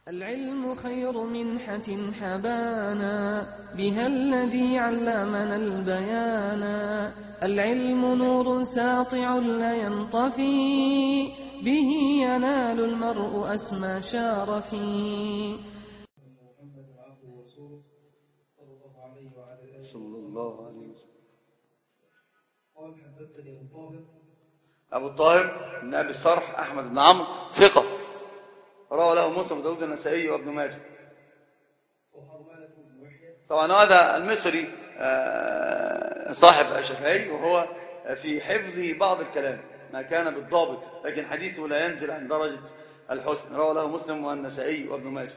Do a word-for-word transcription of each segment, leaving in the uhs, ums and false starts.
العلم خير منحة حبانا بها الذي علمنا البيانا. العلم نور ساطع لا ينطفي به ينال المرء أسمى شارفي. صلى الله عليه وسلم. قال حدثني أبو الطاهر أبو الطاهر بن أبي الصرح أحمد بن عمرو ثقة، روى له مسلم وداود النسائي وابن ماجه. طبعا هذا المصري صاحب الشافعي، وهو في حفظه بعض الكلام ما كان بالضابط، لكن حديثه لا ينزل عن درجة الحسن، روى له مسلم والنسائي وابن ماجه.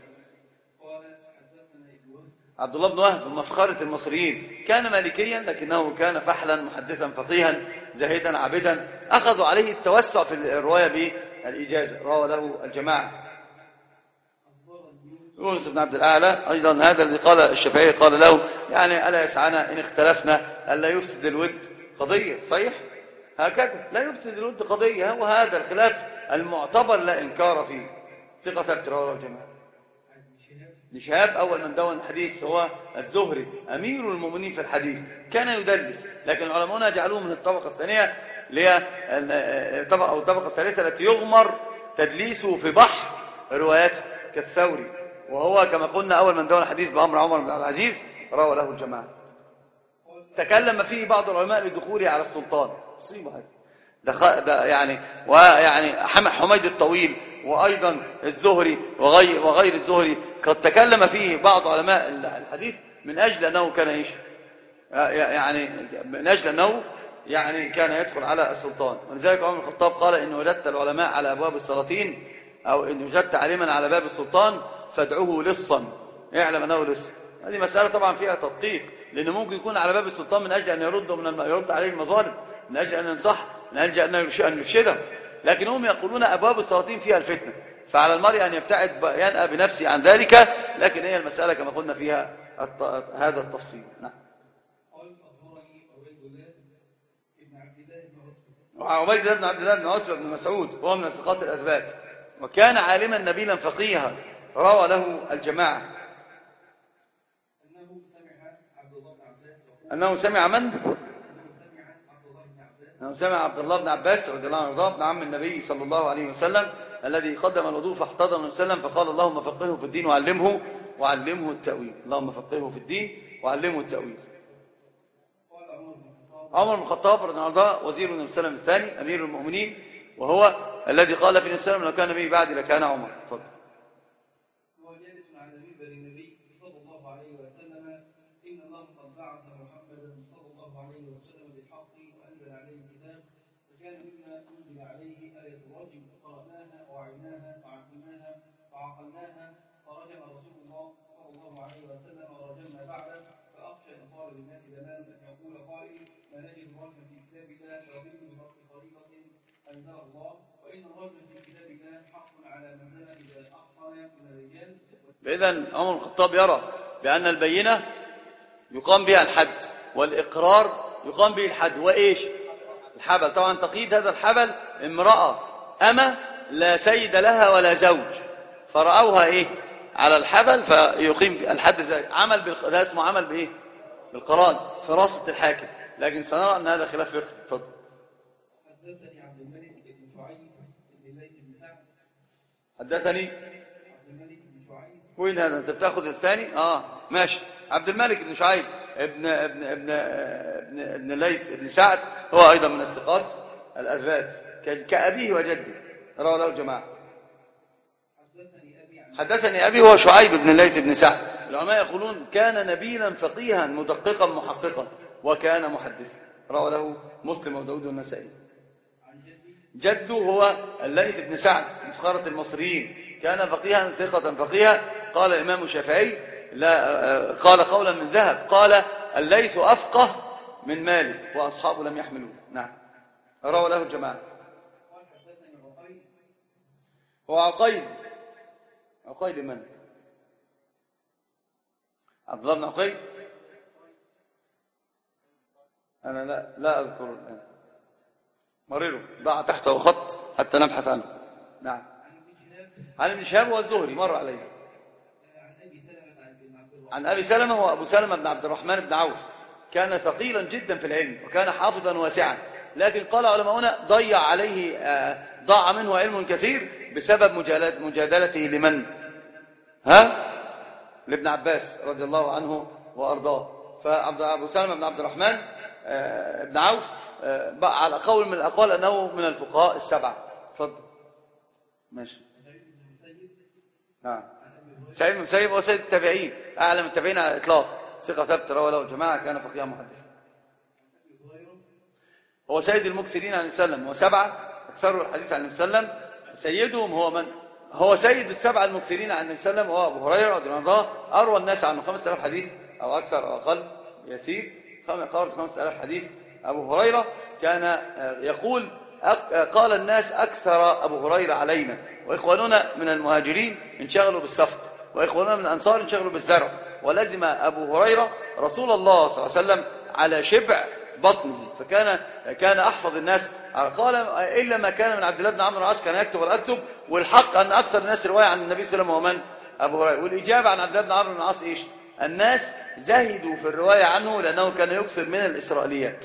عبد الله بن وهب من مفخرة المصريين، كان مالكيا لكنه كان فحلا محدثا فقيها زاهدا عابدا، أخذوا عليه التوسع في الرواية بالإجازة، روى له الجماعة. يونس بن عبد الأعلى أيضا هذا الذي قال الشافعي قال له يعني ألا يسعنا إن اختلفنا ألا يفسد الود قضية، صحيح هكذا لا يفسد الود قضية، وهذا الخلاف المعتبر لا إنكار فيه. ثقة ثبت، رواه الجماعة. لشهاب أول من دون الحديث هو الزهري أمير المؤمنين في الحديث، كان يدلس، لكن العلماء جعلوه من الطبقة الثانية الطبقة أو الطبقة الثالثة التي يغمر تدليسه في بحر روايات كالثوري، وهو كما قلنا أول من دون الحديث بأمر عمر بن عبد العزيز، روى له الجماعة. تكلم فيه بعض العلماء لدخوله على السلطان، مصيبة هذه ده يعني، ويعني حميد الطويل وأيضا الزهري وغير, وغير الزهري قد تكلم فيه بعض علماء الحديث من أجل أنه كان إيش يعني من أجل أنه يعني كان يدخل على السلطان. ولذلك عمر الخطاب قال إن وجدت العلماء على أبواب السلاطين أو إن وجدت عالما على باب السلطان فادعوه لصا، يعلم أنه لص. هذه مسألة طبعا فيها تدقيق، لأنه ممكن يكون على باب السلطان من أجل أن يرد من الم... يرد عليه المظالم، من أجل أن ينصح، من أجل أن يرشده، لكن هم يقولون أبواب السلاطين فيها الفتنة، فعلى المرء أن يبتعد ينأى بنفسه عن ذلك، لكن هي المسألة كما قلنا فيها الت... هذا التفصيل. نعم. وعبيد الله بن عبد الله بن عتبة بن مسعود وهو من الثقات الأثبات، وكان عالما نبيلا فقيها، روى له الجماعة. أنه سمع من؟ أنه سمع عبد الله بن عباس رضي الله عنه ابن عم النبي صلى الله عليه وسلم الذي قدم الوضوء فاحتضن النبي صلى الله عليه وسلم فقال اللهم فقهه في الدين وعلمه وعلمه التأويل، اللهم فقهه في الدين وعلمه التأويل. عمر بن الخطاب رضي الله عنه وزير النبي صلى الله عليه وسلم الثاني أمير المؤمنين، وهو الذي قال في النبي صلى الله عليه وسلم لو كان نبي بعدي لكان عمر. تفضل. هو جالس على منبر النبي صلى الله عليه وسلم إن الله قد بعث محمدا صلى الله عليه وسلم بالحق وأنزل عليه الكتاب، فكان مما أنزل عليه آية الرجم قرأناها وعيناها وعقلناها وعقلناها، فرجم رسول الله صلى الله عليه وسلم ورجمنا بعده، فأخشى إن قال للناس زمان أن يقول قائل ما نجد الرجم في كتاب الله ومنه بنص طريقة أنزل الله، وإن الرجم في كتاب الله حق على من زنى إذا أحصن من الرجال. إذن عمر الخطاب يرى بأن البينة يقام بها الحد، والإقرار يقام به الحد، وإيش الحبل. طبعا تقييد هذا الحبل امرأة أما لا سيد لها ولا زوج، فرأوها إيه على الحبل فيقيم الحد. عمل بالق... ده اسمه عمل بإيه بالقران، فراسة الحاكم، لكن سنرى أن هذا خلاف فقهي. تفضل. حدثني عبد الملك بن شعيب بن الليث بن سعد. حدثني عبد الملك بن شعيب. وين هذا انت بتاخذ الثاني؟ اه ماشي. عبد الملك بن شعيب ابن ابن ابن ابن ابن الليث بن سعد، هو ايضا من الثقات الاثبات كابيه وجده، رواه له الجماعه. حدثني ابي هو شعيب بن الليث بن سعد. العلماء يقولون كان نبيلا فقيها مدققا محققا وكان محدثا، رواه له مسلم وداود والنسائي. جده هو الليث بن سعد مفخرة المصريين، كان فقيها ثقة فقيها. قال الإمام الشافعي لا قال قولا من ذهب، قال الليث أفقه من مالك وأصحابه لم يحملوه. نعم، روى له الجماعة. هو عقيل. عقيل من؟ عبد الله بن عقيل. أنا لا لا أذكر الآن، مرروا ضع تحته خط حتى نبحث عنه. نعم. عن ابن شهاب والزهري مر عليه. عن أبي سلمة وأبو سلمة بن عبد الرحمن بن عوف كان ثقيلا جدا في العلم وكان حافظا واسعا، لكن قال علماؤنا ضيع عليه ضاع منه علم كثير بسبب مجادلته لمن؟ ها؟ لابن عباس رضي الله عنه وأرضاه. فأبو سلمة بن عبد الرحمن بن عوف على قول من الأقوال أنه من الفقهاء السبعة. اتفضل. ماشي. نعم. سعيد بن المسيب هو سيد التابعين، أعلم التابعين على الإطلاق، ثقة ثبت روى له الجماعة، كان فقيها محدثا. هو سيد المكثرين عن النبي صلى الله عليه وسلم، وسبعة أكثروا الحديث عن النبي صلى الله عليه وسلم. سيدهم هو من؟ هو سيد السبعة المكثرين عن النبي صلى الله عليه وسلم، وهو أبو هريرة رضي الله عنه، أروى الناس عنه خمسة آلاف حديث أو أكثر أو أقل يسير، قارب خمسة آلاف حديث. أبو هريرة كان يقول قال الناس أكثر أبو هريرة علينا، وإخواننا من المهاجرين انشغلوا بالسفر، وإخواننا من الأنصار انشغلوا بالزرع، ولزم أبو هريرة رسول الله صلى الله عليه وسلم على شبع بطنه، فكان كان أحفظ الناس. قال إلا ما كان من عبد الله بن عمرو بن العاص كان يكتب ولا أكتب، والحق أن أكثر الناس رواية عن النبي صلى الله عليه وسلم هو من؟ أبو هريرة. والإجابة عن عبد الله بن عمرو بن العاص إيش؟ الناس زهدوا في الرواية عنه لأنه كان يكثر من الإسرائيليات،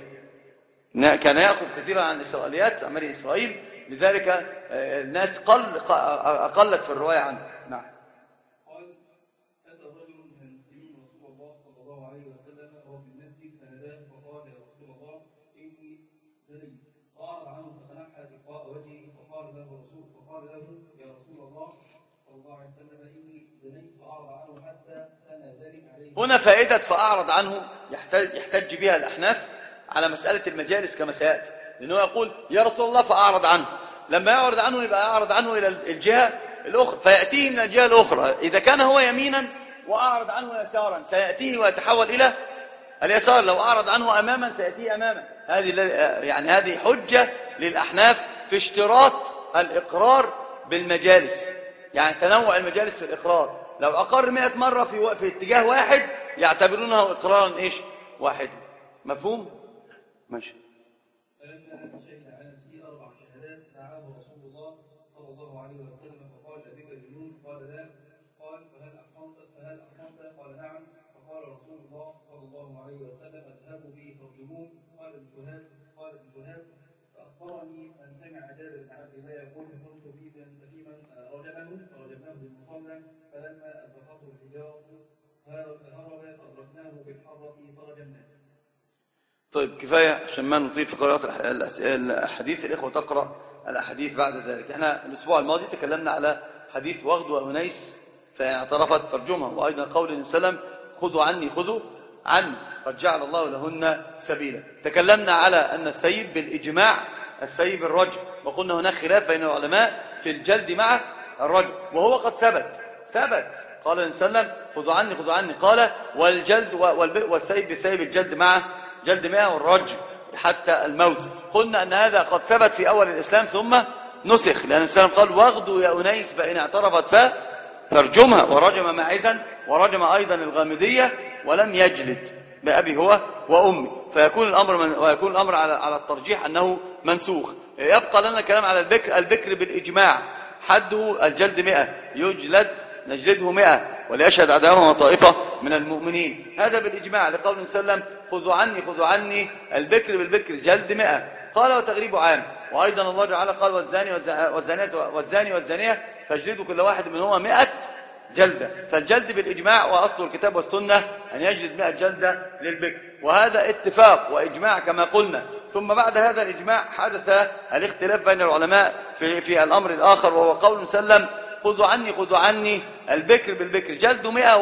كان يأخذ كثيرا عن الإسرائيليات عن بني إسرائيل، لذلك الناس قل أقلت في الرواية عنه. نعم. قال أتى رجل من المسلمين رسول الله صلى الله عليه وسلم وهو في المسجد فناداه فقال يا رسول الله إني زنيت، فأعرض عنه فتنحى تلقاء وجهه فقال له رسول فقال له يا رسول الله صلى الله عليه وسلم إني زنيت، فأعرض عنه حتى ثنى ذلك عليه. هنا فائدة فأعرض عنه يحتج, يحتج بها الأحناف على مسألة المجالس كما سيأتي، لأنه يقول يا رسول الله فأعرض عنه، لما يعرض عنه يبقى يعرض عنه إلى الجهة الأخرى فيأتيه من الجهة الأخرى. إذا كان هو يمينا وأعرض عنه يسارا سيأتيه ويتحول إلى اليسار، لو أعرض عنه أماما سيأتيه أماما. هذه يعني هذه حجة للأحناف في اشتراط الإقرار بالمجالس، يعني تنوع المجالس في الإقرار. لو أقر مئة مرة في في اتجاه واحد يعتبرونه إقرارا إيش؟ واحد. مفهوم؟ ماشي. فلما شهد على نفسه أربع شهادات دعاه رسول الله صلى الله عليه وسلم فقال أبيك الجنون؟ قال لا. قال فهل أحصنت؟ فهل أحصنت؟ قال نعم. فقال رسول الله صلى الله عليه وسلم اذهبوا به فارجموه. قال ابن شهاب قال ابن شهاب فأخبرني من سمع جابر بن عبد الله يقول كنت في من في من رجمه فرجمناه بالمصلى فلما أدركته الحجارة هرب فأدركناه بالحرة فرجمناه. طيب كفاية عشان ما نطيل في قراءة الحديث. الإخوة تقرأ الأحاديث بعد ذلك. احنا الأسبوع الماضي تكلمنا على حديث وغد وأنيس فإن اعترفت ترجمها، وأيضا قول النبي صلى الله عليه وسلم خذوا عني خذوا عني قد جعل الله لهن سبيلا. تكلمنا على أن السيب بالإجماع السيب الرجم، وقلنا هناك خلاف بين العلماء في الجلد مع الرجم، وهو قد ثبت ثبت قال النبي صلى الله عليه وسلم خذوا عني خذوا عني قال والجلد والسيب بالسيب الجلد مع جلد مئة والرجم حتى الموت. قلنا أن هذا قد ثبت في أول الإسلام ثم نسخ، لأن الإسلام قال واغدوا يا أنيس فإن اعترفت فارجمها، ورجم معزا ورجم أيضا الغامدية ولم يجلد بأبي هو وأمي، فيكون الأمر من ويكون الأمر على على الترجيح أنه منسوخ. يبقى لنا الكلام على البكر. البكر بالإجماع حده الجلد مئة، يجلد نجلده مئة وليشهد عداوهما طائفة من المؤمنين. هذا بالإجماع لقول النبي صلى الله عليه وسلم خذوا عني خذوا عني البكر بالبكر جلد مئة. قال وتغريب عام. وأيضا الله تعالى قال والزاني والزانية والزاني والزانية فاجلدوا كل واحد منهما مئة جلدة. فالجلد بالإجماع وأصل الكتاب والسنة أن يجلد مئة جلدة للبكر، وهذا اتفاق وإجماع كما قلنا. ثم بعد هذا الإجماع حدث الاختلاف بين العلماء في, في الأمر الآخر، وهو قول النبي صلى الله عليه وسلم خذوا عني خذوا عني البكر بالبكر جلد مئة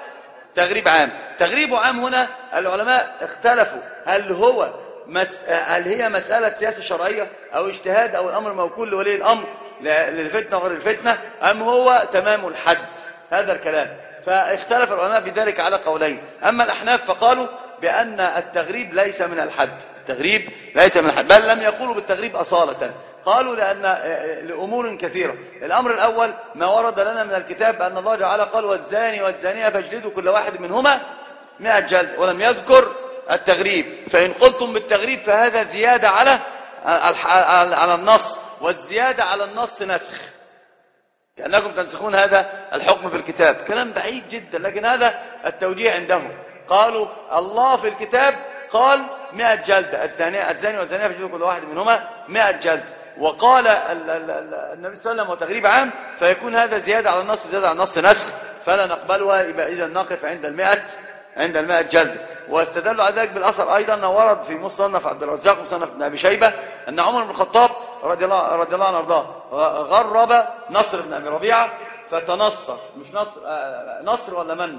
وتغريب عام. تغريب عام هنا العلماء اختلفوا هل هو مس... هل هي مسألة سياسة شرعية أو اجتهاد أو الأمر موكول لولي الأمر للفتنة وغير الفتنة أم هو تمام الحد. هذا الكلام فاختلف العلماء في ذلك على قولين. أما الأحناف فقالوا بأن التغريب ليس من الحد، التغريب ليس من الحد، بل لم يقولوا بالتغريب أصالة. قالوا لأن لأمور كثيرة. الأمر الأول ما ورد لنا من الكتاب أن الله تعالى قال والزاني والزانية فاجلدوا كل واحد منهما مئة جلد، ولم يذكر التغريب. فإن قلتم بالتغريب فهذا زيادة على على النص، والزيادة على النص نسخ. كأنكم تنسخون هذا الحكم في الكتاب. كلام بعيد جدا، لكن هذا التوجيه عندهم. قالوا الله في الكتاب قال مئة جلدة، الزانية الزاني والزانية فاجلدوا كل واحد منهما مئة جلدة، وقال النبي صلى الله عليه وسلم وتغريب عام، فيكون هذا زيادة على النص وزيادة على النص نسخ، فلا نقبلها. يبقى إذا نقف عند المئة عند المئة جلدة. واستدلوا على ذلك بالأثر أيضا أنه ورد في مصنف عبد الرزاق ومصنف ابن أبي شيبة أن عمر بن الخطاب رضي الله رضي الله عنه وارضاه غرب نصر بن أبي ربيعة فتنصر، مش نصر آه نصر ولا من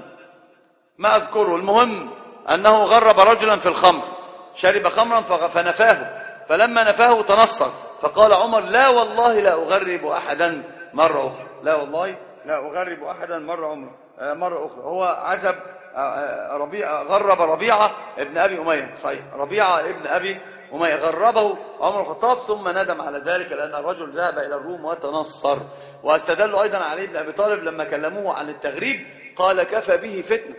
ما أذكره، المهم أنه غرب رجلا في الخمر، شرب خمرا فنفاه، فلما نفاه تنصر، فقال عمر لا والله لا أغرب أحدا مرة أخرى، لا والله لا أغرب أحدا مرة عمره مرة أخرى. هو عزب ربيعة، غرب ربيعة ابن أبي أمية، صحيح، ربيعة ابن أبي أمية غربه عمر الخطاب، ثم ندم على ذلك لأن الرجل ذهب إلى الروم وتنصر. واستدلوا أيضا علي ابن أبي طالب لما كلموه عن التغريب قال كفى به فتنة،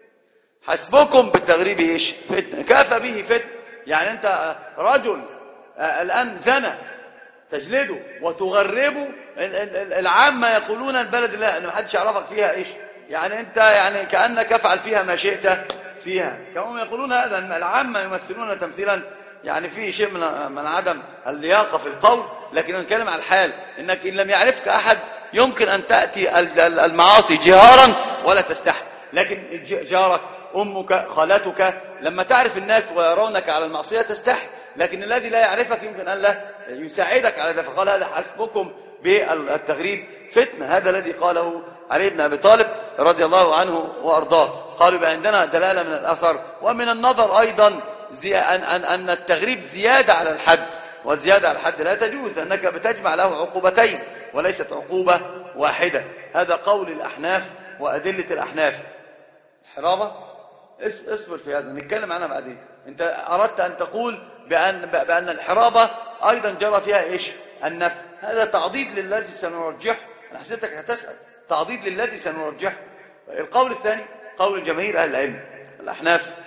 حسبكم بالتغريب إيش؟ فتنة، كفى به فتنة. يعني أنت رجل الآن زنى تجلده وتغربه، العامة يقولون البلد لا ما حدش يعرفك فيها إيش، يعني أنت يعني كأنك افعل فيها ما شئت فيها، كما يقولون هذا العامة يمثلون تمثيلا يعني فيه شيء من من عدم اللياقة في القول. لكن نتكلم عن الحال، إنك إن لم يعرفك أحد يمكن أن تأتي المعاصي جهارا ولا تستحي، لكن جارك أمك خالتك لما تعرف الناس ويرونك على المعصية تستحي، لكن الذي لا يعرفك يمكن أن لا يساعدك على ذلك. فقال هذا حسبكم بالتغريب فتنة، هذا الذي قاله علي بن أبي طالب رضي الله عنه وأرضاه. قالوا بقى عندنا دلالة من الأثر ومن النظر أيضا زي أن, أن, أن التغريب زيادة على الحد، والزيادة على الحد لا تجوز لأنك بتجمع له عقوبتين وليست عقوبة واحدة. هذا قول الأحناف وأدلة الأحناف. حرابة اصبر في هذا نتكلم عنها بعدين. أنت أردت أن تقول بأن, بأن الحرابة أيضا جرى فيها إيش؟ النفي. هذا تعضيد للذي سنرجح، أنا حسيتك هتسأل تعضيد للذي سنرجح. القول الثاني قول جماهير أهل العلم الأحناف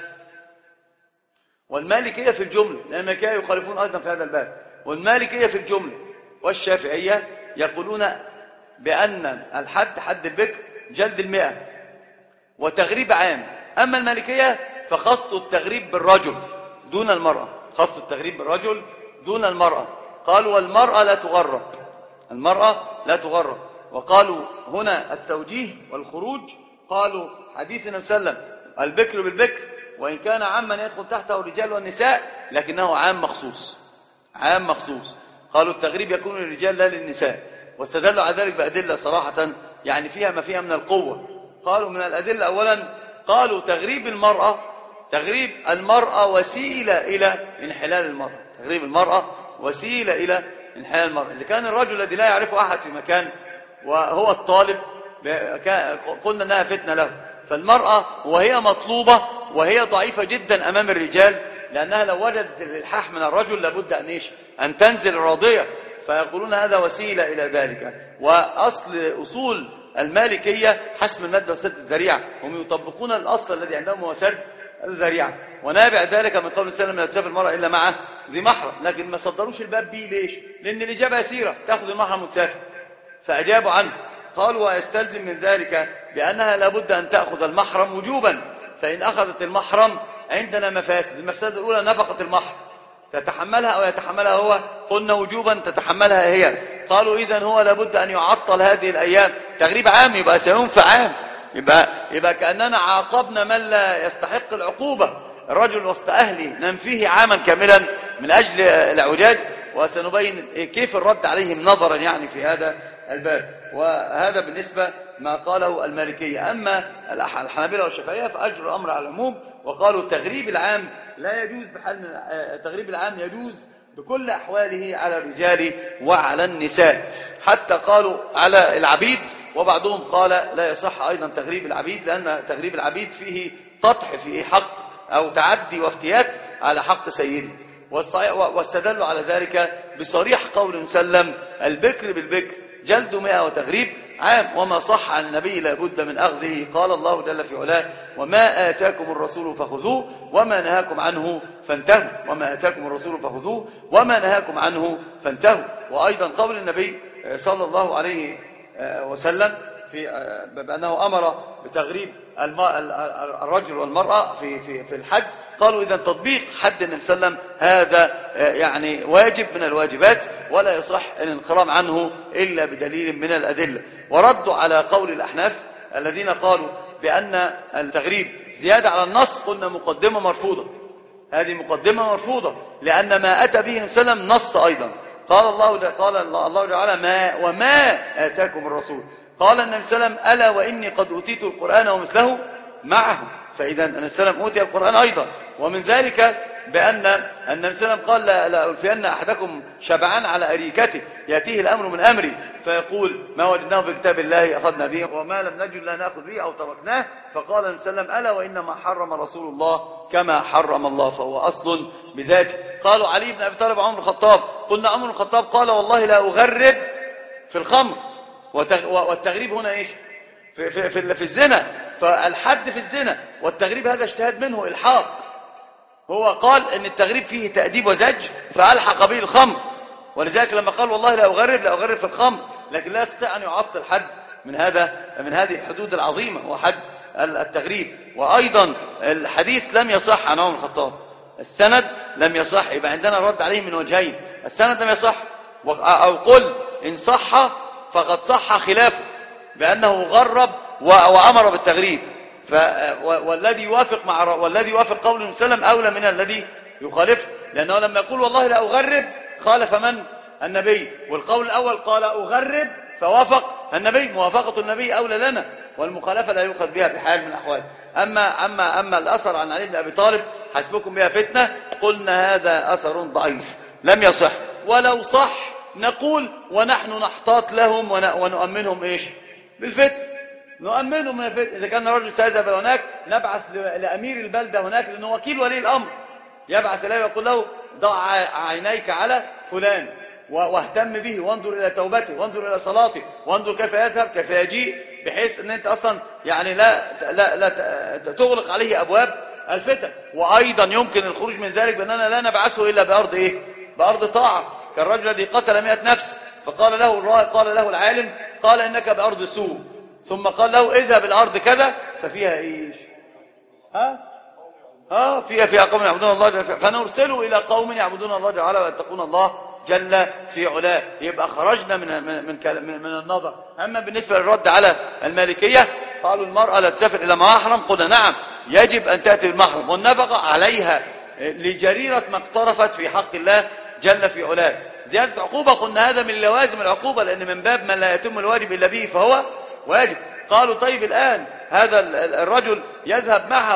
والمالكية في الجملة، لأن المالكية يخالفون أيضا في هذا الباب، والمالكية في الجملة والشافعية يقولون بأن الحد حد البكر جلد المئة وتغريب عام. أما المالكية فخصوا التغريب بالرجل دون المرأة، خصوا التغريب بالرجل دون المرأة. قالوا والمرأة لا تغرب، المرأة لا تغرب. وقالوا هنا التوجيه والخروج، قالوا حديث النبي صلى الله عليه وسلم البكر بالبكر وإن كان عاما يدخل تحته الرجال والنساء لكنه عام مخصوص، عام مخصوص. قالوا التغريب يكون للرجال لا للنساء، واستدلوا على ذلك بأدلة صراحة يعني فيها ما فيها من القوة. قالوا من الأدلة أولا قالوا تغريب المرأة، تغريب المرأة وسيلة إلى انحلال المرأة، تغريب المرأة وسيلة إلى انحلال المرأة. إذا كان الرجل الذي لا يعرفه أحد في مكان وهو الطالب قلنا أنها فتنة له، فالمرأة وهي مطلوبة وهي ضعيفة جدا أمام الرجال، لأنها لو وجدت الإلحاح من الرجل لابد أن إيش؟ أن تنزل راضية، فيقولون هذا وسيلة إلى ذلك. وأصل أصول المالكية حسم المادة وسد الذريعة، هم يطبقون الأصل الذي عندهم هو سد الذريعة، ونابع ذلك من قول السلام لا تسافر المرأة إلا مع ذي محرم. لكن ما صدروش الباب بيه ليش؟ لأن الإجابة يسيرة، تأخذ المحرم وتسافر، فأجابوا عنه. قالوا ويستلزم من ذلك بأنها لابد أن تأخذ المحرم وجوبا، فإن أخذت المحرم عندنا مفاسد. المفسدة الأولى نفقة المحرم تتحملها أو يتحملها هو، قلنا وجوبا تتحملها هي. قالوا إذن هو لابد أن يعطل هذه الأيام، تغريب عام يبقى سينفع عام، يبقى, يبقى كأننا عاقبنا من لا يستحق العقوبة. الرجل وسط أهله ننفيه عاما كاملا من أجل العجاج، وسنبين كيف الرد عليهم نظرا يعني في هذا الباب. وهذا بالنسبة ما قاله المالكية. أما الحنابلة والشافعية فأجروا الأمر على العموم، وقالوا التغريب العام لا يجوز بحال، التغريب العام يجوز بكل أحواله على الرجال وعلى النساء، حتى قالوا على العبيد، وبعضهم قال لا يصح أيضا تغريب العبيد، لأن تغريب العبيد فيه قطع فيه حق أو تعدي وافتيات على حق سيده. واستدلوا على ذلك بصريح قول مسلم البكر بالبكر جلد مئة وتغريب عام، وما صح عن النبي لا بد من أخذه. قال الله جل في علاه وما آتاكم الرسول فخذوه وما نهاكم عنه فانتهوا، وما آتاكم الرسول فخذوه وما نهاكم عنه فانتهوا. وأيضا قول النبي صلى الله عليه وسلم في بأنه أمر بتغريب الرجل والمرأة في في في الحج، قالوا إذا تطبيق حد النبي صلى الله عليه وسلم هذا يعني واجب من الواجبات، ولا يصح الانخرام عنه إلا بدليل من الأدلة. وردوا على قول الأحناف الذين قالوا بأن التغريب زيادة على النص، قلنا مقدمة مرفوضة، هذه مقدمة مرفوضة، لأن ما أتى به النبي صلى الله عليه وسلم نص أيضا. قال الله قال الله تعالى ما وما آتاكم الرسول، قال النبي صلى الله عليه وسلم ألا وإني قد أوتيت القرآن ومثله معه، فإذا النبي صلى الله عليه وسلم أوتي القرآن أيضا. ومن ذلك بأن النبي صلى الله عليه وسلم قال لا, لا ألفين أحدكم شبعان على أريكته يأتيه الأمر من أمري فيقول ما وجدناه في كتاب الله أخذنا به وما لم نجد لا نأخذ به أو تركناه، فقال النبي صلى الله عليه وسلم ألا وإنما حرم رسول الله كما حرم الله، فهو أصل بذاته. قالوا علي بن أبي طالب عمر الخطاب، قلنا عمر الخطاب قال والله لا أغرب في الخمر، والتغريب هنا إيش؟ في, في, في, في الزنا، فالحد في الزنا والتغريب هذا اجتهاد منه إلحاق، هو قال ان التغريب فيه تأديب وزج فألحق به الخمر، ولذلك لما قال والله لا أغرب لا أغرب في الخمر، لكن لا يستطيع أن يعطل حد من هذا من هذه الحدود العظيمة هو حد التغريب. وأيضا الحديث لم يصح عن عمر الخطاب، السند لم يصح، يبقى عندنا رد عليه من وجهين، السند لم يصح، أو قل إن صح فقد صح خلافه بأنه غرب وأمر بالتغريب، ف والذي يوافق مع والذي يوافق قول النبي صلى الله عليه وسلم أولى من الذي يخالفه، لأنه لما يقول والله لا أغرب خالف من؟ النبي، والقول الأول قال أغرب فوافق النبي، موافقة النبي أولى لنا، والمخالفة لا يؤخذ بها بحال من الأحوال. أما أما أما الأثر عن علي بن أبي طالب حسبكم بها فتنة، قلنا هذا أثر ضعيف لم يصح، ولو صح نقول ونحن نحتاط لهم ونؤمنهم إيش؟ بالفتن، نؤمنه من الفتن. إذا كان رجل سيذهب هناك نبعث لأمير البلدة هناك لأنه وكيل ولي الأمر، يبعث إليه ويقول له ضع عينيك على فلان واهتم به وانظر إلى توبته وانظر إلى صلاته وانظر كيف يذهب كيف يجيء، بحيث أن أنت أصلا يعني لا, لا, لا تغلق عليه أبواب الفتن. وأيضا يمكن الخروج من ذلك بأننا لا نبعثه إلا بأرض إيه؟ بأرض طاعة، كالرجل الذي قتل مئة نفس فقال له الراهب قال له العالم قال إنك بأرض سوء، ثم قال له اذهب الأرض كذا ففيها إيش؟ ها؟ ها فيها فيها قوم يعبدون الله جل فنرسله إلى قوم يعبدون الله جل وعلا ويتقون الله جل في علاه، يبقى خرجنا من من من, من النظر. أما بالنسبة للرد على المالكية قالوا المرأة لا تسافر إلى محرم، قلنا نعم يجب أن تأتي بالمحرم والنفقة عليها لجريرة ما اقترفت في حق الله جل في علاه. زيادة عقوبة قلنا هذا من لوازم العقوبة، لأن من باب من لا يتم الواجب إلا به فهو واجب. قالوا طيب الآن هذا الرجل يذهب معها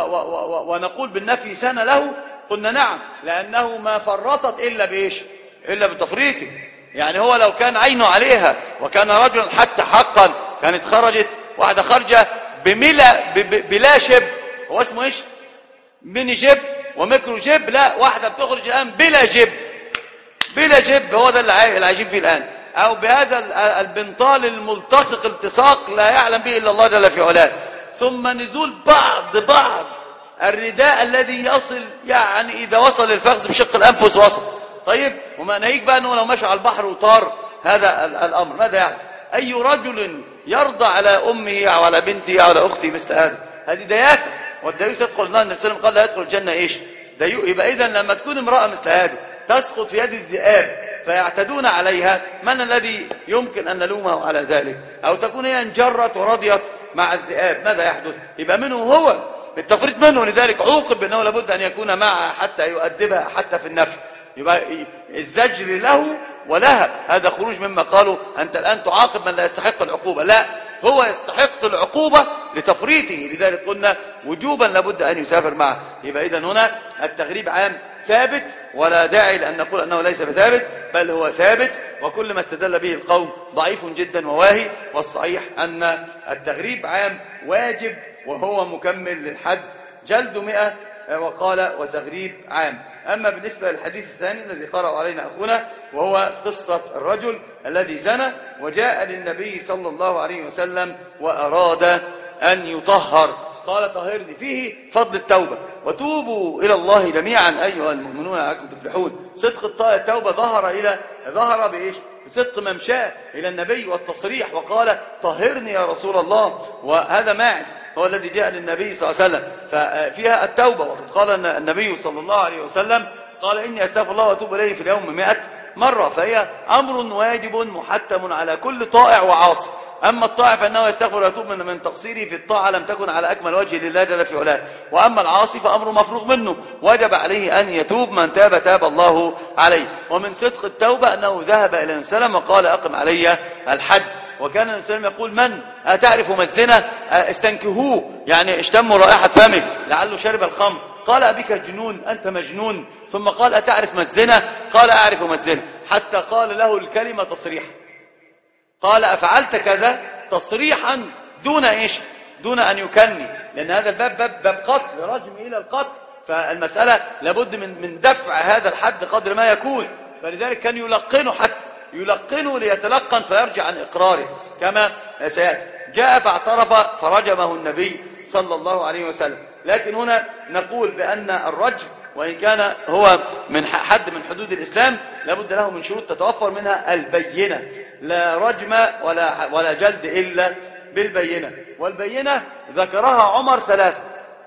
ونقول بالنفي سنة له، قلنا نعم لأنه ما فرطت إلا بإيش؟ إلا بتفريطه. يعني هو لو كان عينه عليها وكان رجلا حتى حقا كانت خرجت واحدة خرجة بملا بلا شب، هو اسمه إيش؟ ميني جب وميكرو جب، لا واحدة بتخرج الآن بلا جب، بلا جب، هو ده اللي عايشين فيه الآن، أو بهذا البنطال الملتصق التصاق لا يعلم به إلا الله جل في علاه، ثم نزول بعض بعض الرداء الذي يصل يعني إذا وصل الفخذ بشق الأنفس وصل. طيب وما نهيك بقى أنه لو مشى على البحر وطار هذا الأمر ماذا يحدث؟ أي رجل يرضى على أمه أو على بنته أو على أخته مثل هذا؟ هذه دياسة، والديوس يدخل النار. النبي صلى الله عليه وسلم قال لا يدخل الجنة إيش؟ ديو. يبقى إذن لما تكون امرأة مثل هذه تسقط في يد الذئاب فيعتدون عليها، من الذي يمكن أن نلومه على ذلك؟ أو تكون هي انجرت ورضيت مع الذئاب، ماذا يحدث؟ يبقى منه هو التفريط منه، لذلك عوقب بأنه لابد أن يكون معها حتى يؤدبها حتى في النفي، يبقى الزجر له ولها. هذا خروج مما قالوا أنت الآن تعاقب من لا يستحق العقوبة، لا هو يستحق العقوبة لتفريطه، لذلك قلنا وجوبا لابد أن يسافر معه. يبقى إذن هنا التغريب عام ثابت، ولا داعي لأن نقول أنه ليس بثابت، بل هو ثابت، وكل ما استدل به القوم ضعيف جدا وواهي، والصحيح أن التغريب عام واجب وهو مكمل للحد جلد مئة، وقال وتغريب عام. أما بالنسبة للحديث الثاني الذي قرأ علينا أخونا وهو قصة الرجل الذي زنى وجاء للنبي صلى الله عليه وسلم وأراد أن يطهر، قال طهرني، فيه فضل التوبة، وتوبوا إلى الله جميعا أيها المؤمنون لعلكم تفلحون. صدق التوبة ظهر إلى ظهر بإيش؟ بصدق ممشاه إلى النبي والتصريح وقال طهرني يا رسول الله. وهذا ماعز هو الذي جاء للنبي صلى الله عليه وسلم، ففيها التوبة. وقد قال النبي صلى الله عليه وسلم قال إني أستغفر الله وأتوب إليه في اليوم مئة مرة. فهي أمر واجب محتم على كل طائع وعاصي. أما الطائع فإنه يستغفر ويتوب من من تقصيره في الطاعة لم تكن على أكمل وجه لله جل في علاه. وأما العاصي فأمر مفروغ منه، وجب عليه أن يتوب، من تاب تاب الله عليه. ومن صدق التوبة أنه ذهب إلى النبي صلى الله عليه وسلم وقال أقم علي الحد. وكان النبي صلى الله عليه وسلم يقول من أتعرف مزنة استنكهوه، يعني اشتموا رائحة فمه لعله شرب الخمر. قال أبيك جنون أنت مجنون. ثم قال أتعرف مزنة؟ قال أعرف مزنة، حتى قال له الكلمة تصريحا، قال أفعلت كذا تصريحا دون إيش؟ دون أن يكني، لأن هذا الباب باب, باب قتل، رجم إلى القتل. فالمسألة لابد من من دفع هذا الحد قدر ما يكون. فلذلك كان يلقنه، حتى يلقنه ليتلقن فيرجع عن إقراره كما سيأتي. جاء فاعترف فرجمه النبي صلى الله عليه وسلم. لكن هنا نقول بأن الرجم وإن كان هو من حد من حدود الإسلام لابد له من شروط تتوفر منها البينة. لا رجم ولا ولا جلد إلا بالبينة. والبينة ذكرها عمر ثلاثة،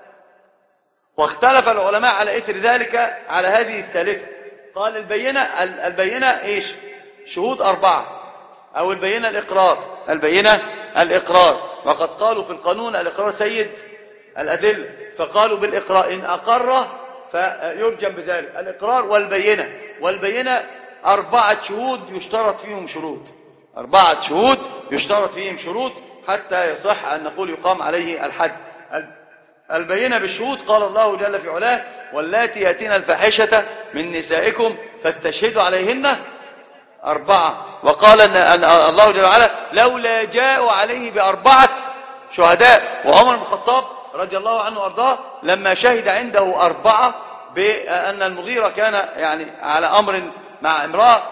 واختلف العلماء على إثر ذلك على هذه الثالثة. قال البينة البينة إيش؟ شهود أربعة، أو البينة الإقرار. البينة الإقرار، وقد قالوا في القانون الإقرار سيد الأدلة، فقالوا بالإقرار إن أقر فيرجم بذلك. الإقرار والبينة. والبينة أربعة شهود يشترط فيهم شروط، أربعة شهود يشترط فيهم شروط حتى يصح أن نقول يقام عليه الحد. البينة بالشهود قال الله جل في علاه واللاتي يأتين الفاحشة من نسائكم فاستشهدوا عليهن أربعة. وقال أن الله جل وعلا لولا جاءوا عليه بأربعة شهداء. وعمر بن الخطاب رضي الله عنه وارضاه لما شهد عنده أربعة بأن المغيرة كان يعني على أمر مع امرأة،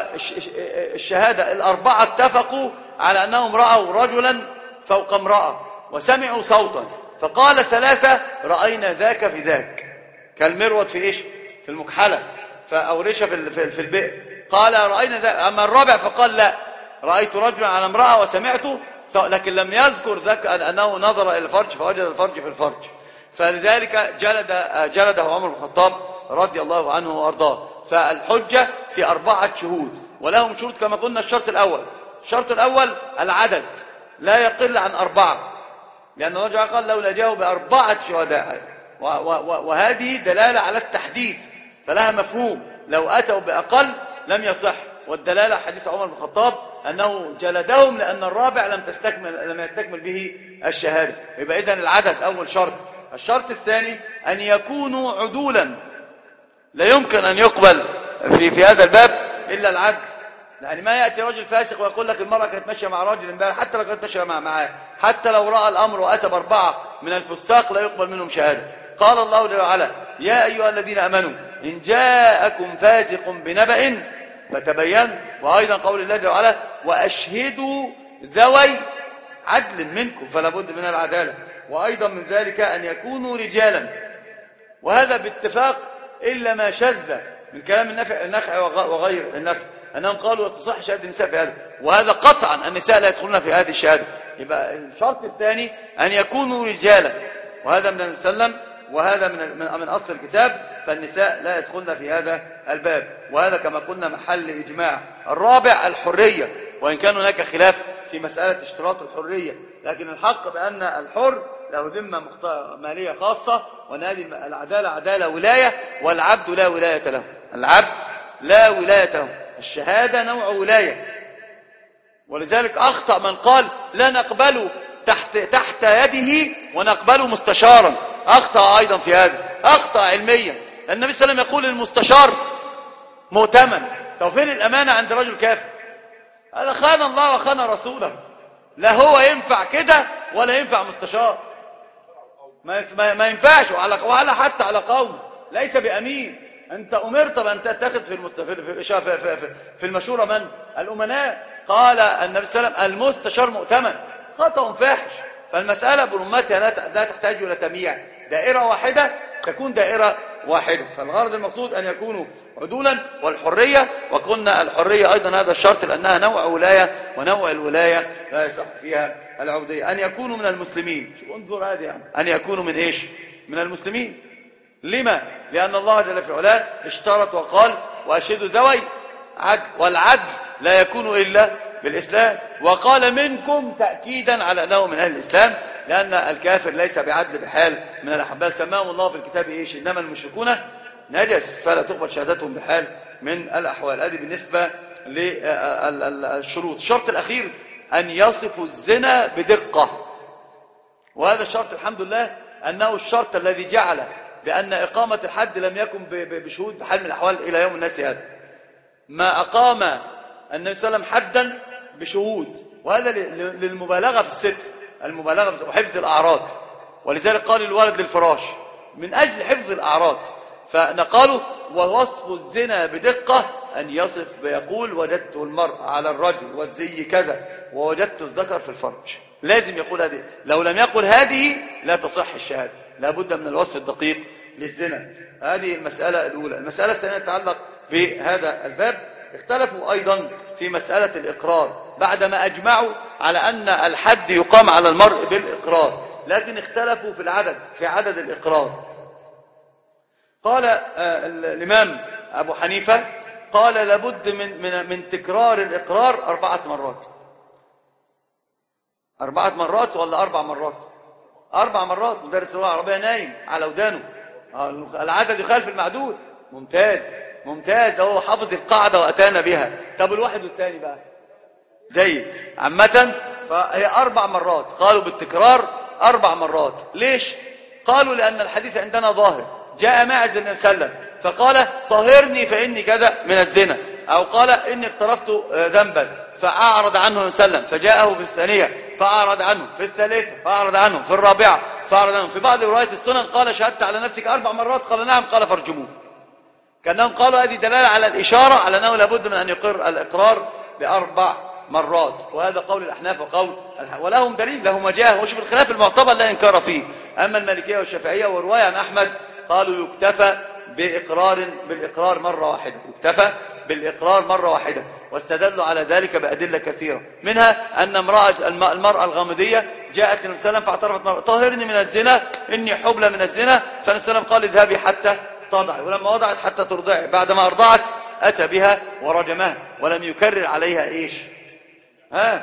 فالشهادة الأربعة اتفقوا على أنهم رأوا رجلا فوق امرأة وسمعوا صوتا، فقال ثلاثة رأينا ذاك في ذاك، كالمرود في إيش؟ في المكحلة، فأورش في في البئر. قال رأينا ذاك. أما الرابع فقال لا، رأيت رجلا على امرأة وسمعته، لكن لم يذكر ذاك أنه نظر إلى الفرج فوجد الفرج في الفرج. فلذلك جلد جلده عمر بن الخطاب رضي الله عنه وأرضاه. فالحجة في أربعة شهود، ولهم شروط كما قلنا. الشرط الأول الشرط الأول العدد لا يقل عن أربعة، لأن الله قال لولا جاءوا بأربعة شهداء، وهذه دلالة على التحديد فلها مفهوم. لو أتوا بأقل لم يصح. والدلالة حديث عمر بن الخطاب أنه جلدهم لأن الرابع لم تستكمل لم يستكمل به الشهادة. يبقى إذن العدد أول شرط. الشرط الثاني أن يكونوا عدولا، لا يمكن أن يقبل في في هذا الباب إلا العدل. يعني ما يأتي رجل فاسق ويقول لك المرأة كانت ماشية مع راجل امبارح، حتى لو كانت ماشية مع معاه، حتى لو رأى الأمر وأتى بأربعة من الفساق لا يقبل منهم شهادة. قال الله جل وعلا يا أيها الذين آمنوا إن جاءكم فاسق بنبأ فتبين. وأيضا قول الله جل وعلا وأشهدوا ذوي عدل منكم، فلا بد من العدالة. وأيضا من ذلك أن يكونوا رجالا، وهذا باتفاق إلا ما شذ من كلام النفع النخع وغير النخع أنهم قالوا تصح شهادة النساء في هذا، وهذا قطعا النساء لا يدخلون في هذه الشهادة. يبقى الشرط الثاني أن يكونوا رجالا، وهذا من المسلم، وهذا من من أصل الكتاب، فالنساء لا يدخلن في هذا الباب، وهذا كما قلنا محل إجماع. الرابع الحرية، وإن كان هناك خلاف في مسألة اشتراط الحرية، لكن الحق بأن الحر له ذمة مالية خاصة، وأن هذه العدالة عدالة ولاية، والعبد لا ولاية له. العبد لا ولاية له. الشهادة نوع ولاية، ولذلك أخطأ من قال لا نقبله تحت تحت يده ونقبله مستشارا. أخطأ أيضا في هذا، أخطأ علميا. النبي صلى الله عليه وسلم يقول المستشار مؤتمن. طب فين الأمانة عند رجل كافر؟ هذا خان الله وخان رسوله. لا هو ينفع كده ولا ينفع مستشار، ما ما ينفعش. وعلى وعلى حتى على قوم ليس بأمين. أنت أمرت بأن تتخذ في المستف... في في في, في المشورة من الأمناء. قال النبي صلى الله عليه وسلم المستشار مؤتمن. خطأ فاحش. فالمسألة برمتها لا تحتاج إلى تمييع، دائرة واحدة تكون دائرة واحدة. فالغرض المقصود أن يكونوا عدولا، والحرية، وقلنا الحرية أيضا هذا الشرط لأنها نوع ولاية، ونوع الولاية لا يصح فيها العبودية. أن يكونوا من المسلمين، شوف انظر هذه يعني. أن يكونوا من إيش؟ من المسلمين. لما؟ لأن الله جل في علاه اشترط وقال وأشهدوا ذوي عدل، والعدل لا يكون إلا بالإسلام، وقال منكم تأكيدا على أنه من أهل الإسلام، لأن الكافر ليس بعدل بحال من الأحبال. سماهم الله في الكتاب إيش؟ إنما المشركون نجس فلا تقبل شهادتهم بحال من الأحوال. هذه بالنسبة للشروط. الشرط الأخير أن يصفوا الزنا بدقة، وهذا الشرط الحمد لله أنه الشرط الذي جعل بأن إقامة الحد لم يكن بشهود بحال من الأحوال إلى يوم الناس هذا. ما أقام النبي صلى الله عليه وسلم حدا بشهود، وهذا للمبالغة في الستر، المبالغة وحفظ الأعراض، ولذلك قال الولد للفراش من أجل حفظ الأعراض. فنقالوا ووصف الزنا بدقة أن يصف بيقول وجدت المرء على الرجل والزي كذا ووجدت الذكر في الفرج، لازم يقول هذه. لو لم يقل هذه لا تصح الشهادة، لابد من الوصف الدقيق للزنا. هذه المسألة الأولى. المسألة الثانية تتعلق بهذا الباب. اختلفوا أيضا في مسألة الإقرار بعدما أجمعوا على أن الحد يقام على المرء بالإقرار، لكن اختلفوا في العدد، في عدد الإقرار. قال الإمام أبو حنيفة قال لابد من, من, من تكرار الإقرار أربعة مرات. أربعة مرات ولا أربع مرات؟ أربع مرات. مدرس اللغة العربية نايم على ودانه، العدد يخالف المعدود. ممتاز ممتاز، هو حافظ القاعدة وأتانا بها. طب الواحد والثاني بقى جيد. عامة فهي أربع مرات، قالوا بالتكرار أربع مرات. ليش؟ قالوا لأن الحديث عندنا ظاهر. جاء ماعز النبي صلى الله عليه وسلم فقال طهرني فإني كذا من الزنا، أو قال إني اقترفت ذنبا فأعرض عنه النبي صلى الله عليه وسلم، فجاءه في الثانية فأعرض عنه، في الثالثة فأعرض عنه، في الرابعة فأعرض عنه. في بعض روايات السنن قال شهدت على نفسك أربع مرات، قال نعم، قال فارجموه. كأنهم قالوا هذه دلالة على الإشارة على أنه لابد من أن يقر الإقرار بأربع مرات، وهذا قول الأحناف وقول الحنف. ولهم دليل، لهم وجاه، وشوف الخلاف المعتبر لا إنكار فيه. أما المالكية والشافعية ورواية عن أحمد قالوا يكتفى بإقرار بالإقرار مرة واحدة، يكتفى بالإقرار مرة واحدة، واستدلوا على ذلك بأدلة كثيرة، منها أن امرأة المرأة الغامدية جاءت للنبي صلى الله عليه وسلم فاعترفت مرة طهرني من الزنا، إني حبلى من الزنا، فالنبي صلى الله عليه وسلم قال اذهبي حتى تضعي، ولما وضعت حتى ترضعي، بعدما أرضعت أتى بها ورجمها، ولم يكرر عليها إيش؟ ها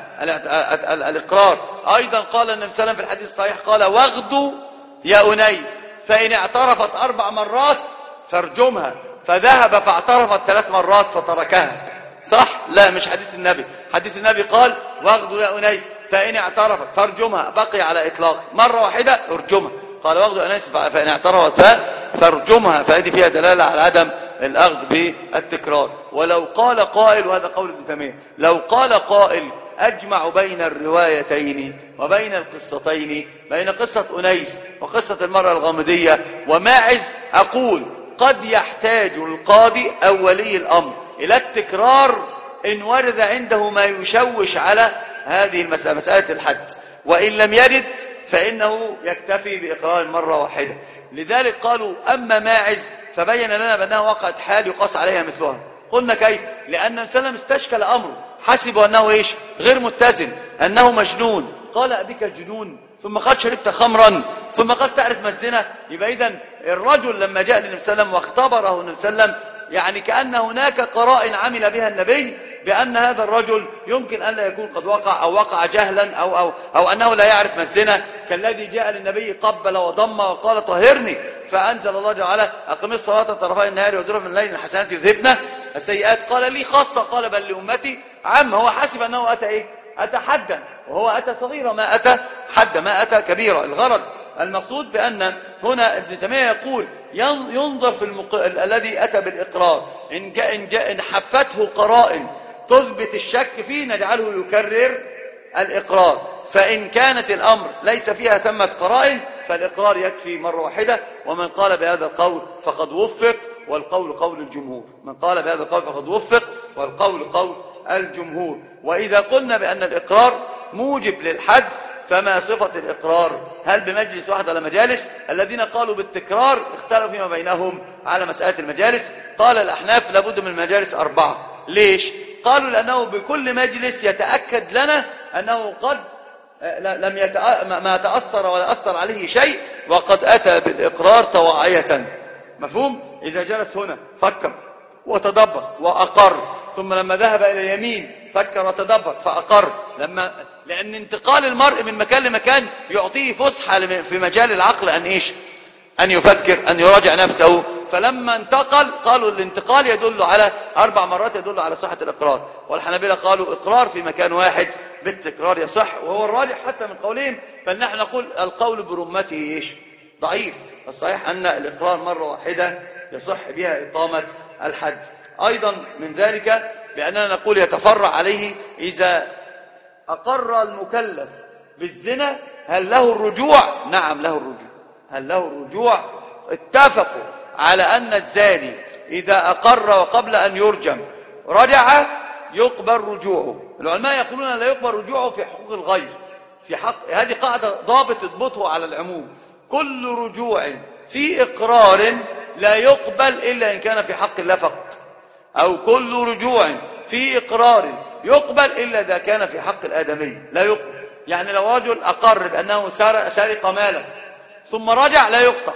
الإقرار. أيضا قال النبي صلى الله عليه وسلم في الحديث الصحيح قال واغدوا يا أنيس فإن اعترفت أربع مرات فارجمها، فذهب فاعترفت ثلاث مرات فتركها. صح؟ لا، مش حديث النبي. حديث النبي قال واغدوا يا أنيس فإن اعترفت فارجمها، بقي على إطلاق مرة واحدة ارجمها. قال واغدوا يا أنيس فإن اعترفت فارجمها، فهذه فيها دلالة على عدم الأخذ بالتكرار. ولو قال قائل، وهذا قول ابن تيمية، لو قال قائل أجمع بين الروايتين وبين القصتين، بين قصة أنيس وقصة المرأة الغامدية وماعز، أقول قد يحتاج القاضي أو ولي الأمر إلى التكرار إن ورد عنده ما يشوش على هذه المسألة، مسألة الحد، وإن لم يرد فإنه يكتفي بإقرار مرة واحدة. لذلك قالوا أما ماعز فبين لنا بأنها وقعت حال يقاس عليها مثلها. قلنا كيف؟ لأن النبي صلى الله عليه وسلم استشكل أمره، حسبوا أنه إيش؟ غير متزن، أنه مجنون. قال أبيك الجنون؟ ثم قد شربت خمرا، ثم قد تعرف ما الزنا. يبقى إذن الرجل لما جاء للنبي صلى الله عليه وسلم واختبره النبي صلى الله عليه وسلم، يعني كأن هناك قرائن عمل بها النبي بأن هذا الرجل يمكن أن لا يكون قد وقع أو وقع جهلا أو, أو, أو أنه لا يعرف ما الزنا، كالذي جاء للنبي قبل وضم وقال طهرني، فأنزل الله جل وعلا أقم الصلاة طرفي النهار وزلفا من الليل الحسنات يذهبن السيئات. قال لي خاصة، قال بل لأمتي عام. هو حسب أنه أتى إيه؟ أتى حدا، وهو أتى صغيرة ما أتى حدا، ما أتى كبيرة. الغرض المقصود بأن هنا ابن تيمية يقول ينظر في المق... الذي أتى بالإقرار، إن, جاء إن, جاء إن حفته قرائن تثبت الشك فيه نجعله يكرر الإقرار، فإن كانت الأمر ليس فيها ثمة قرائن فالإقرار يكفي مرة واحدة. ومن قال بهذا القول فقد وفق، والقول قول الجمهور. من قال بهذا القول فقد وفق، والقول قول الجمهور. وإذا قلنا بأن الإقرار موجب للحد فما صفة الإقرار؟ هل بمجلس واحد ولا مجالس؟ الذين قالوا بالتكرار اختلفوا فيما بينهم على مسألة المجالس. قال الأحناف لابد من المجالس أربعة. ليش؟ قالوا لأنه بكل مجلس يتأكد لنا أنه قد لم يتأ... ما تأثر ولا أثر عليه شيء وقد أتى بالإقرار طواعية. مفهوم؟ إذا جلس هنا فكر وتدبر وأقر، ثم لما ذهب إلى اليمين فكر وتدبر فأقر. لما لأن انتقال المرء من مكان لمكان يعطيه فسحة في مجال العقل أن إيش؟ أن يفكر، أن يراجع نفسه. فلما انتقل قالوا الانتقال يدل على أربع مرات يدل على صحة الإقرار. والحنابلة قالوا إقرار في مكان واحد بالتكرار يصح، وهو الراجح حتى من قولهم، بل نحن نقول القول برمته إيش؟ ضعيف. الصحيح أن الإقرار مرة واحدة يصح بها إقامة الحد. أيضا من ذلك بأننا نقول يتفرع عليه إذا أقر المكلف بالزنا هل له الرجوع؟ نعم له الرجوع. هل له الرجوع؟ اتفقوا على أن الزاني إذا أقر وقبل أن يرجم رجع يقبل رجوعه. العلماء يقولون لا يقبل رجوعه في حقوق الغير، في حق، هذه قاعدة ضابط اضبطه على العموم. كل رجوع في إقرار لا يقبل إلا إن كان في حق الله فقط، أو كل رجوع في إقرار يقبل إلا إذا كان في حق الآدمي لا يقبل. يعني لو رجل أقر بأنه سرق مالا ثم رجع لا يقطع،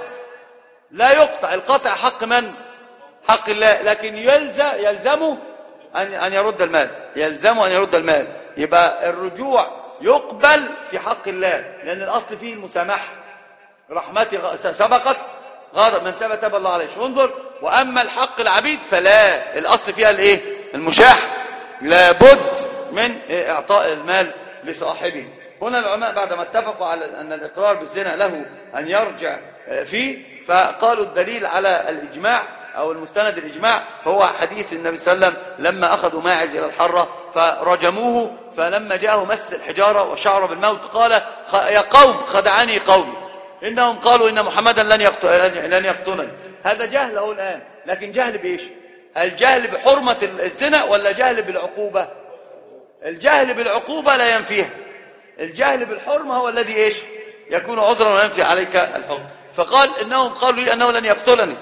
لا يقطع. القطع حق من؟ حق الله، لكن يلزم يلزمه أن أن يرد المال، يلزمه أن يرد المال. يبقى الرجوع يقبل في حق الله لأن الأصل فيه المسامحة. رحمتي سبقت غضب، من تاب تاب الله عليه. انظر، وأما الحق العبيد فلا، الأصل فيها الإيه؟ المشاح، لابد من إعطاء المال لصاحبه. هنا العلماء بعدما اتفقوا على أن الإقرار بالزنا له أن يرجع فيه، فقالوا الدليل على الإجماع أو المستند الإجماع هو حديث النبي صلى الله عليه وسلم لما أخذوا ماعز إلى الحرة فرجموه، فلما جاءه مس الحجارة وشعر بالموت قال يا قوم خدعني قومي إنهم قالوا إن محمدا لن يقتل لن يقتلني. هذا جهل أهو الآن، لكن جهل بإيش؟ الجهل بحرمة الزنا ولا جهل بالعقوبة؟ الجهل بالعقوبة لا ينفيها، الجهل بالحرمة هو الذي إيش؟ يكون عذرا وينفي عليك الحكم. فقال إنهم قالوا لي أنه لن يقتلني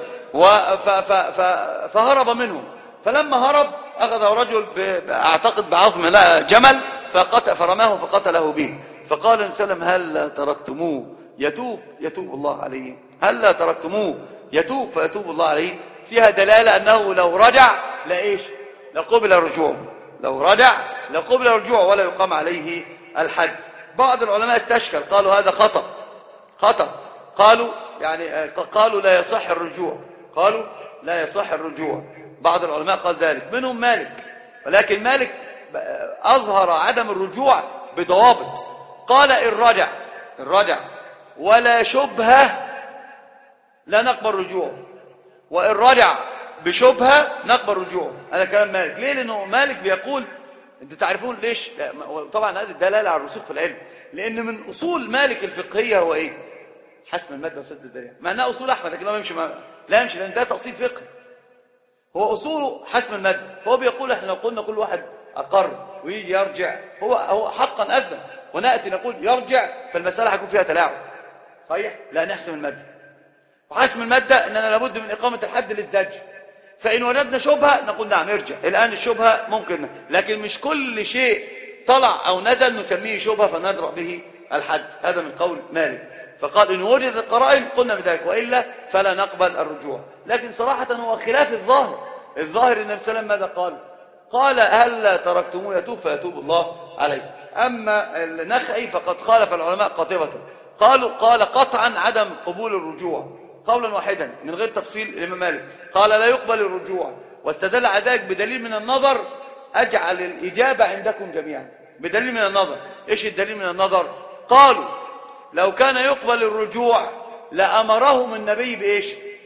فهرب منهم. فلما هرب أخذ رجل أعتقد بعظم لا جمل فقتل فرماه فقتله به. فقال النبي صلى الله عليه وسلم هل تركتموه يتوب يتوب الله عليه؟ هل لا تركتموه يتوب فيتوب الله عليه؟ فيها دلالة أنه لو رجع لا إيش؟ لقبل الرجوع، لو رجع لقبل الرجوع ولا يقام عليه الحد. بعض العلماء استشكل قالوا هذا خطأ خطأ قالوا يعني قالوا لا يصح الرجوع، قالوا لا يصح الرجوع. بعض العلماء قال ذلك، منهم مالك، ولكن مالك أظهر عدم الرجوع بضوابط. قال إن رجع إن رجع ولا شبهة لا نقبل رجوع، وإن رجع بشبهة نقبل رجوع. هذا كلام مالك. ليه؟ لأنه مالك بيقول، أنتوا تعرفون ليش؟ طبعا هذه الدلالة على الرسوخ في العلم، لأن من أصول مالك الفقهية هو إيه؟ حسم المادة وسد الذريعة، مع أنها أصول أحمد لكن ما يمشي ما... لا يمشي، لأن ده تأصيل فقه، هو أصوله حسم المادة. فهو بيقول إحنا لو قلنا كل واحد أقر ويجي يرجع هو هو حقا أذن، ونأتي نقول يرجع فالمسألة هيكون فيها تلاعب. صحيح؟ لا نحسم المادة، وحسم المادة أننا لابد من إقامة الحد للزج. فإن وجدنا شبهة نقول نعم ارجع. الآن الشبهة ممكن، لكن مش كل شيء طلع أو نزل نسميه شبهة فنضرب به الحد. هذا من قول مالك. فقال إن وجد القرائن قلنا بذلك، وإلا فلا نقبل الرجوع. لكن صراحة هو خلاف الظاهر. الظاهر النبي صلى الله عليه وسلم ماذا قال؟ قال هل تركتموه يتوب فيتوب الله عليه. أما النخعي فقد خالف العلماء قاطبة، قالوا قال قطعا عدم قبول الرجوع قولا واحدا من غير تفصيل. الإمام مالك قال لا يقبل الرجوع، واستدل على ذلك بدليل من النظر. أجعل الإجابة عندكم جميعا بدليل من النظر. إيش الدليل من النظر؟ قالوا لو كان يقبل الرجوع لأمرهم النبي بإيش؟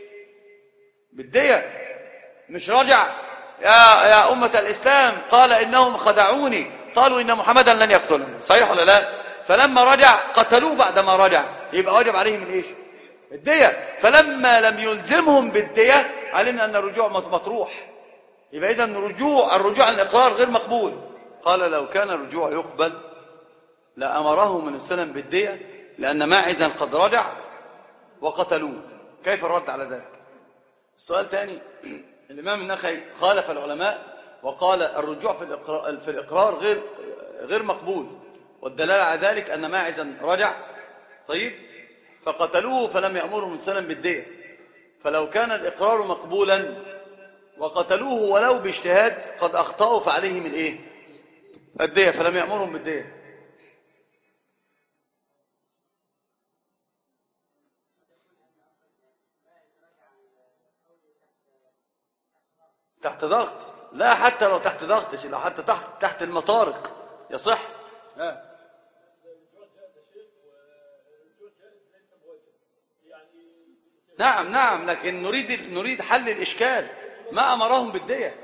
بالدية. مش رجع يا يا أمة الإسلام قال إنهم خدعوني، قالوا إن محمدا لن يقتلني، صحيح ولا لا؟ فلما رجع قتلوه بعدما رجع، يبقى واجب عليهم الإيش؟ الدية. فلما لم يلزمهم بالدية علمنا أن الرجوع مطروح. يبقى إذن الرجوع الرجوع عن الإقرار غير مقبول. قال لو كان الرجوع يقبل لأمرهم النبي صلى الله عليه وسلم بالدية لأن ماعزا قد رجع وقتلوه. كيف الرد على ذلك؟ السؤال ثاني، الإمام النخعي خالف العلماء وقال الرجوع في الإقرار, في الإقرار غير غير مقبول، والدلالة على ذلك أن ماعزا رجع طيب فقتلوه فلم يأمرهم النبي صلى الله عليه وسلم بالدية. فلو كان الإقرار مقبولا وقتلوه ولو باجتهاد قد أخطأوا فعليهم الإيه؟ الدية، فلم يأمرهم بالدية. تحت ضغط؟ لا، حتى لو تحت ضغط، لو حتى تحت تحت المطارق يصح. ها. نعم نعم، لكن نريد نريد حل الإشكال. ما أمرهم بالدية.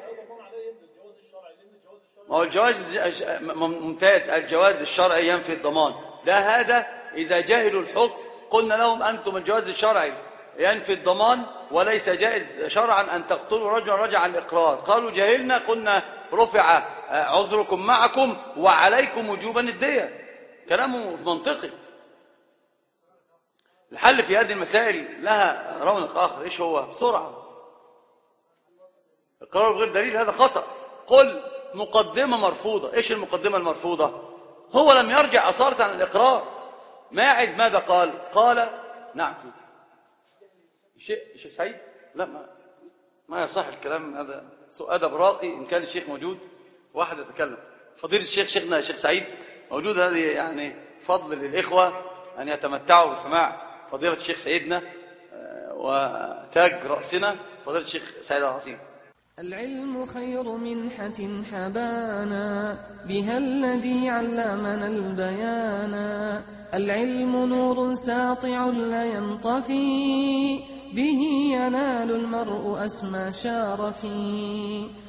ما هو الجواز ممتاز، الجواز الشرعي ينفي الضمان، ده هذا إذا جهلوا الحكم قلنا لهم أنتم الجواز الشرعي ينفي الضمان وليس جائز شرعا أن تقتلوا رجلا رجع عن الإقرار. قالوا جهلنا، قلنا رفع عذركم معكم وعليكم وجوبا الدية. كلامه منطقي. الحل في هذه المسائل لها رونق آخر. إيش هو؟ بسرعة. القرار بغير دليل هذا خطأ. قل مقدمة مرفوضة. إيش المقدمة المرفوضة؟ هو لم يرجع أصالة عن الإقرار. ماعز ماذا قال؟ قال نعم شيء شيء سعيد. لا، ما ما يصح الكلام هذا، سوء أدب راقي. إن كان الشيخ موجود واحد يتكلم. فضيلة الشيخ شيخنا الشيخ سعيد موجود، هذه يعني فضل للإخوة أن يتمتعوا بسماع فضيلة الشيخ سيدنا وتاج رأسنا فضيلة الشيخ سعيد العظيم. العلم خير منحة حبانا بها الذي علمنا البيانا. العلم نور ساطع لا ينطفي به ينال المرء أسمى شارفي.